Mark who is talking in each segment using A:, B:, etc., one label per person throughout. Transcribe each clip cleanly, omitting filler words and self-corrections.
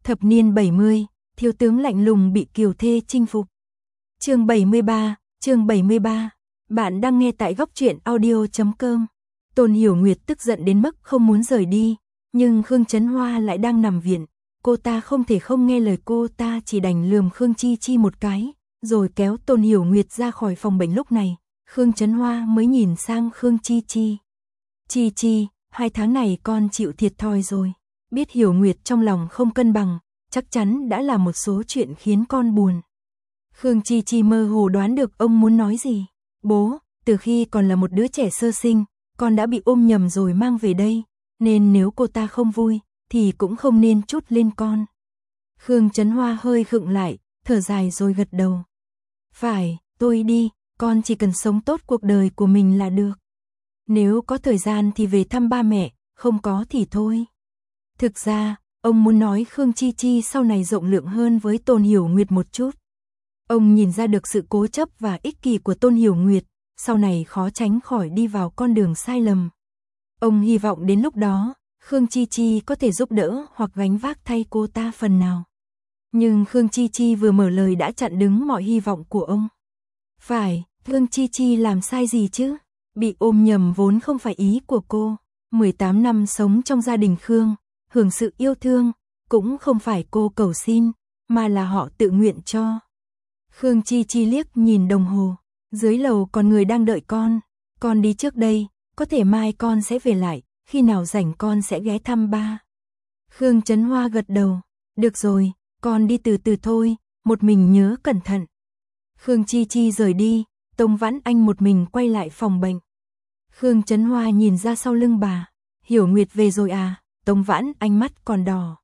A: Thập niên 70, thiếu tướng lạnh lùng bị kiều thê chinh phục. Chương 73. Bạn đang nghe tại góc truyện audio.com. Tôn Hiểu Nguyệt tức giận đến mức không muốn rời đi, nhưng Khương Chấn Hoa lại đang nằm viện, cô ta không thể không nghe lời cô ta, chỉ đành lườm Khương Chi Chi một cái, rồi kéo Tôn Hiểu Nguyệt ra khỏi phòng bệnh. Lúc này, Khương Chấn Hoa mới nhìn sang Khương Chi Chi. Chi Chi, 2 tháng này con chịu thiệt thòi rồi. Biết Hiểu Nguyệt trong lòng không cân bằng, chắc chắn đã là một số chuyện khiến con buồn. Khương Chi Chi mơ hồ đoán được ông muốn nói gì. Bố, từ khi còn là một đứa trẻ sơ sinh, con đã bị ôm nhầm rồi mang về đây, nên nếu cô ta không vui, thì cũng không nên trút lên con. Khương Chấn Hoa hơi khựng lại, thở dài rồi gật đầu. Phải, tôi đi, con chỉ cần sống tốt cuộc đời của mình là được. Nếu có thời gian thì về thăm ba mẹ, không có thì thôi. Thực ra, ông muốn nói Khương Chi Chi sau này rộng lượng hơn với Tôn Hiểu Nguyệt một chút. Ông nhìn ra được sự cố chấp và ích kỷ của Tôn Hiểu Nguyệt, sau này khó tránh khỏi đi vào con đường sai lầm. Ông hy vọng đến lúc đó, Khương Chi Chi có thể giúp đỡ hoặc gánh vác thay cô ta phần nào. Nhưng Khương Chi Chi vừa mở lời đã chặn đứng mọi hy vọng của ông. Phải, Khương Chi Chi làm sai gì chứ? Bị ôm nhầm vốn không phải ý của cô. 18 năm sống trong gia đình Khương, hưởng sự yêu thương, cũng không phải cô cầu xin, mà là họ tự nguyện cho. Khương Chi Chi liếc nhìn đồng hồ, dưới lầu còn người đang đợi con đi trước đây, có thể mai con sẽ về lại, khi nào rảnh con sẽ ghé thăm ba. Khương Chấn Hoa gật đầu, được rồi, con đi từ từ thôi, một mình nhớ cẩn thận. Khương Chi Chi rời đi, Tống Vãn Anh một mình quay lại phòng bệnh. Khương Chấn Hoa nhìn ra sau lưng bà, Hiểu Nguyệt về rồi à? Tống Vãn Anh mắt còn đỏ.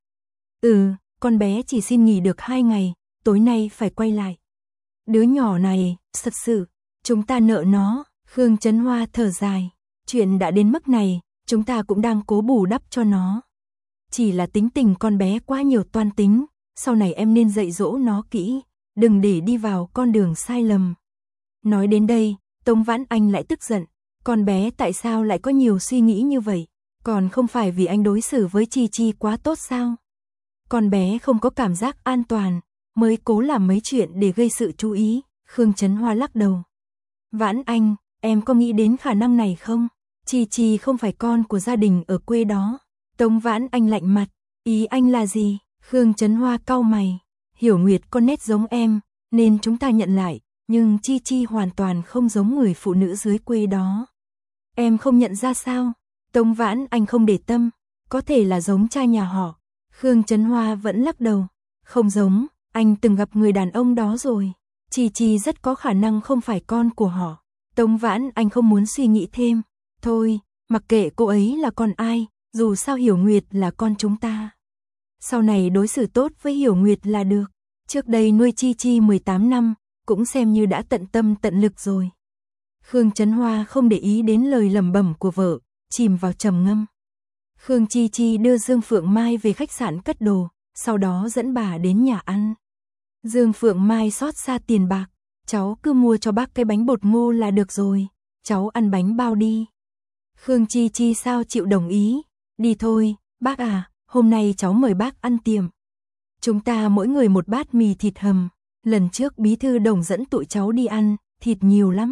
A: Con bé chỉ xin nghỉ được 2 ngày, tối nay phải quay lại. Đứa nhỏ này, thật sự, chúng ta nợ nó. Khương Chấn Hoa thở dài, chuyện đã đến mức này, chúng ta cũng đang cố bù đắp cho nó. Chỉ là tính tình con bé quá nhiều toan tính, sau này em nên dạy dỗ nó kỹ, đừng để đi vào con đường sai lầm. Nói đến đây, Tống Vãn Anh lại tức giận, con bé tại sao lại có nhiều suy nghĩ như vậy, còn không phải vì anh đối xử với Chi Chi quá tốt sao? Con bé không có cảm giác an toàn, mới cố làm mấy chuyện để gây sự chú ý. Khương Chấn Hoa lắc đầu. Vãn Anh, em có nghĩ đến khả năng này không? Chi Chi không phải con của gia đình ở quê đó. Tống Vãn Anh lạnh mặt, ý anh là gì? Khương Chấn Hoa cau mày, Hiểu Nguyệt có nét giống em, nên chúng ta nhận lại, nhưng Chi Chi hoàn toàn không giống người phụ nữ dưới quê đó. Em không nhận ra sao? Tống Vãn Anh không để tâm, có thể là giống cha nhà họ. Khương Chấn Hoa vẫn lắc đầu, không giống, anh từng gặp người đàn ông đó rồi. Chi Chi rất có khả năng không phải con của họ. Tống Vãn Anh không muốn suy nghĩ thêm, thôi, mặc kệ cô ấy là con ai, dù sao Hiểu Nguyệt là con chúng ta. Sau này đối xử tốt với Hiểu Nguyệt là được. Trước đây nuôi Chi Chi 18 năm, cũng xem như đã tận tâm tận lực rồi. Khương Chấn Hoa không để ý đến lời lẩm bẩm của vợ, chìm vào trầm ngâm. Khương Chi Chi đưa Dương Phượng Mai về khách sạn cất đồ, sau đó dẫn bà đến nhà ăn. Dương Phượng Mai xót xa tiền bạc, cháu cứ mua cho bác cái bánh bột ngô là được rồi, cháu ăn bánh bao đi. Khương Chi Chi sao chịu đồng ý, đi thôi, bác à, hôm nay cháu mời bác ăn tiệm. Chúng ta mỗi người một bát mì thịt hầm, lần trước bí thư Đồng dẫn tụi cháu đi ăn, thịt nhiều lắm.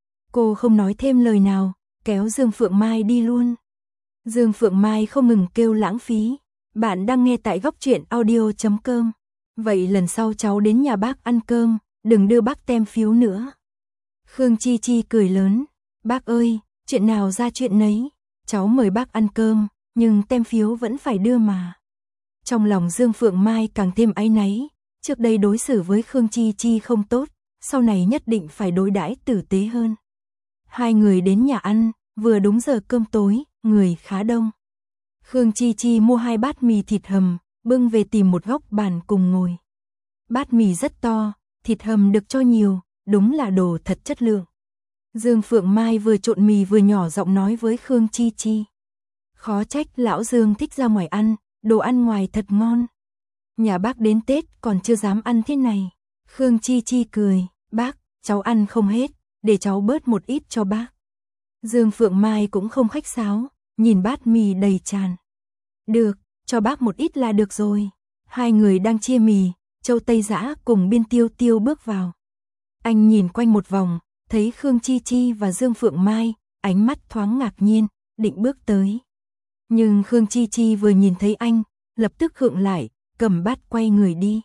A: Cô không nói thêm lời nào, kéo Dương Phượng Mai đi luôn. Dương Phượng Mai không ngừng kêu lãng phí. Bạn đang nghe tại góc truyện audio.com. Vậy lần sau cháu đến nhà bác ăn cơm, đừng đưa bác tem phiếu nữa. Khương Chi Chi cười lớn. Bác ơi, chuyện nào ra chuyện nấy. Cháu mời bác ăn cơm, nhưng tem phiếu vẫn phải đưa mà. Trong lòng Dương Phượng Mai càng thêm áy náy. Trước đây đối xử với Khương Chi Chi không tốt, sau này nhất định phải đối đãi tử tế hơn. Hai người đến nhà ăn, vừa đúng giờ cơm tối, người khá đông. Khương Chi Chi mua 2 bát mì thịt hầm, bưng về tìm một góc bàn cùng ngồi. Bát mì rất to, thịt hầm được cho nhiều, đúng là đồ thật chất lượng. Dương Phượng Mai vừa trộn mì vừa nhỏ giọng nói với Khương Chi Chi. Khó trách lão Dương thích ra ngoài ăn, đồ ăn ngoài thật ngon. Nhà bác đến Tết còn chưa dám ăn thế này. Khương Chi Chi cười, bác, cháu ăn không hết, để cháu bớt một ít cho bác. Dương Phượng Mai cũng không khách sáo, nhìn bát mì đầy tràn. Được, cho bác một ít là được rồi. Hai người đang chia mì, Châu Tây Dã cùng Biên Tiêu Tiêu bước vào. Anh nhìn quanh một vòng, thấy Khương Chi Chi và Dương Phượng Mai, ánh mắt thoáng ngạc nhiên, định bước tới. Nhưng Khương Chi Chi vừa nhìn thấy anh, lập tức khựng lại, cầm bát quay người đi.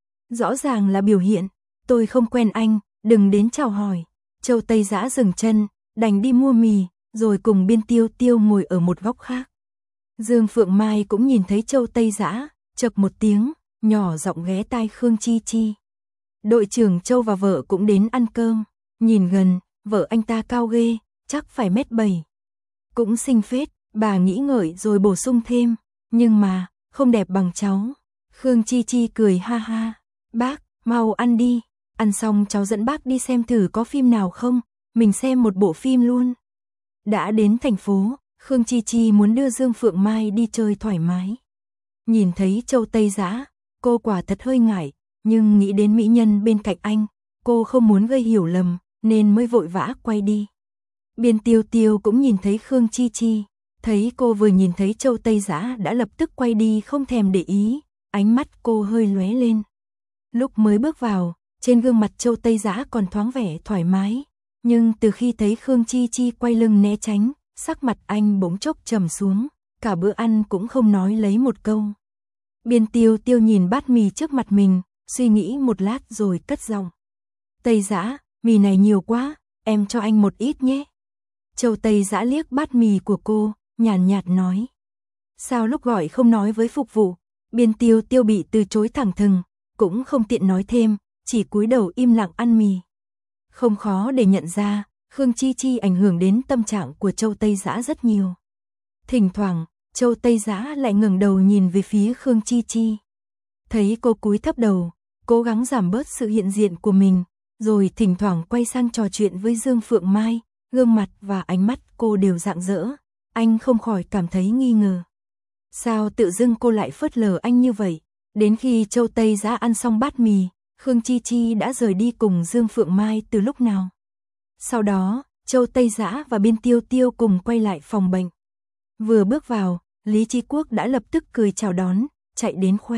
A: Rõ ràng là biểu hiện, tôi không quen anh, đừng đến chào hỏi. Châu Tây Dã dừng chân, đành đi mua mì, rồi cùng Biên Tiêu Tiêu ngồi ở một góc khác. Dương Phượng Mai cũng nhìn thấy Châu Tây Dã, chậc một tiếng, nhỏ giọng ghé tai Khương Chi Chi. Đội trưởng Châu và vợ cũng đến ăn cơm, nhìn gần, vợ anh ta cao ghê, chắc phải 1m7. Cũng xinh phết, bà nghĩ ngợi rồi bổ sung thêm, nhưng mà, không đẹp bằng cháu. Khương Chi Chi cười ha ha, bác, mau ăn đi, ăn xong cháu dẫn bác đi xem thử có phim nào không, mình xem một bộ phim luôn. Đã đến thành phố, Khương Chi Chi muốn đưa Dương Phượng Mai đi chơi thoải mái. Nhìn thấy Châu Tây Dã, cô quả thật hơi ngại, nhưng nghĩ đến mỹ nhân bên cạnh anh, cô không muốn gây hiểu lầm, nên mới vội vã quay đi. Biên Tiêu Tiêu cũng nhìn thấy Khương Chi Chi, thấy cô vừa nhìn thấy Châu Tây Dã đã lập tức quay đi không thèm để ý, ánh mắt cô hơi lóe lên. Lúc mới bước vào, trên gương mặt Châu Tây Dã còn thoáng vẻ thoải mái, nhưng từ khi thấy Khương Chi Chi quay lưng né tránh, sắc mặt anh bỗng chốc trầm xuống, cả bữa ăn cũng không nói lấy một câu. Biên Tiêu Tiêu nhìn bát mì trước mặt mình, suy nghĩ một lát rồi cất giọng. Tây Dã, mì này nhiều quá, em cho anh một ít nhé. Châu Tây Dã liếc bát mì của cô, nhàn nhạt nói. Sao lúc gọi không nói với phục vụ? Biên Tiêu Tiêu bị từ chối thẳng thừng, cũng không tiện nói thêm, chỉ cúi đầu im lặng ăn mì. Không khó để nhận ra, Khương Chi Chi ảnh hưởng đến tâm trạng của Châu Tây Dã rất nhiều. Thỉnh thoảng, Châu Tây Dã lại ngẩng đầu nhìn về phía Khương Chi Chi. Thấy cô cúi thấp đầu, cố gắng giảm bớt sự hiện diện của mình, rồi thỉnh thoảng quay sang trò chuyện với Dương Phượng Mai, gương mặt và ánh mắt cô đều rạng rỡ, anh không khỏi cảm thấy nghi ngờ. Sao tự dưng cô lại phớt lờ anh như vậy? Đến khi Châu Tây Dã ăn xong bát mì, Khương Chi Chi đã rời đi cùng Dương Phượng Mai từ lúc nào. Sau đó, Châu Tây Dã và Biên Tiêu Tiêu cùng quay lại phòng bệnh. Vừa bước vào, Lý Chí Quốc đã lập tức cười chào đón, chạy đến khoe.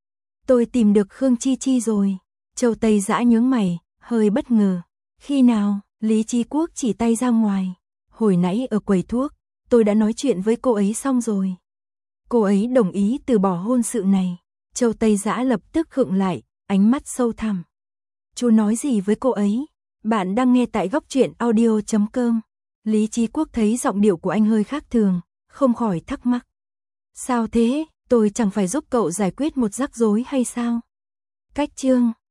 A: Tôi tìm được Khương Chi Chi rồi. Châu Tây Dã nhướng mày, hơi bất ngờ. Khi nào? Lý Chí Quốc chỉ tay ra ngoài. Hồi nãy ở quầy thuốc, tôi đã nói chuyện với cô ấy xong rồi. Cô ấy đồng ý từ bỏ hôn sự này. Châu Tây Dã lập tức khựng lại, ánh mắt sâu thẳm. Chú nói gì với cô ấy? Bạn đang nghe tại góc truyện audio.com. Lý Chí Quốc thấy giọng điệu của anh hơi khác thường, không khỏi thắc mắc. Sao thế? Tôi chẳng phải giúp cậu giải quyết một rắc rối hay sao? Cách chương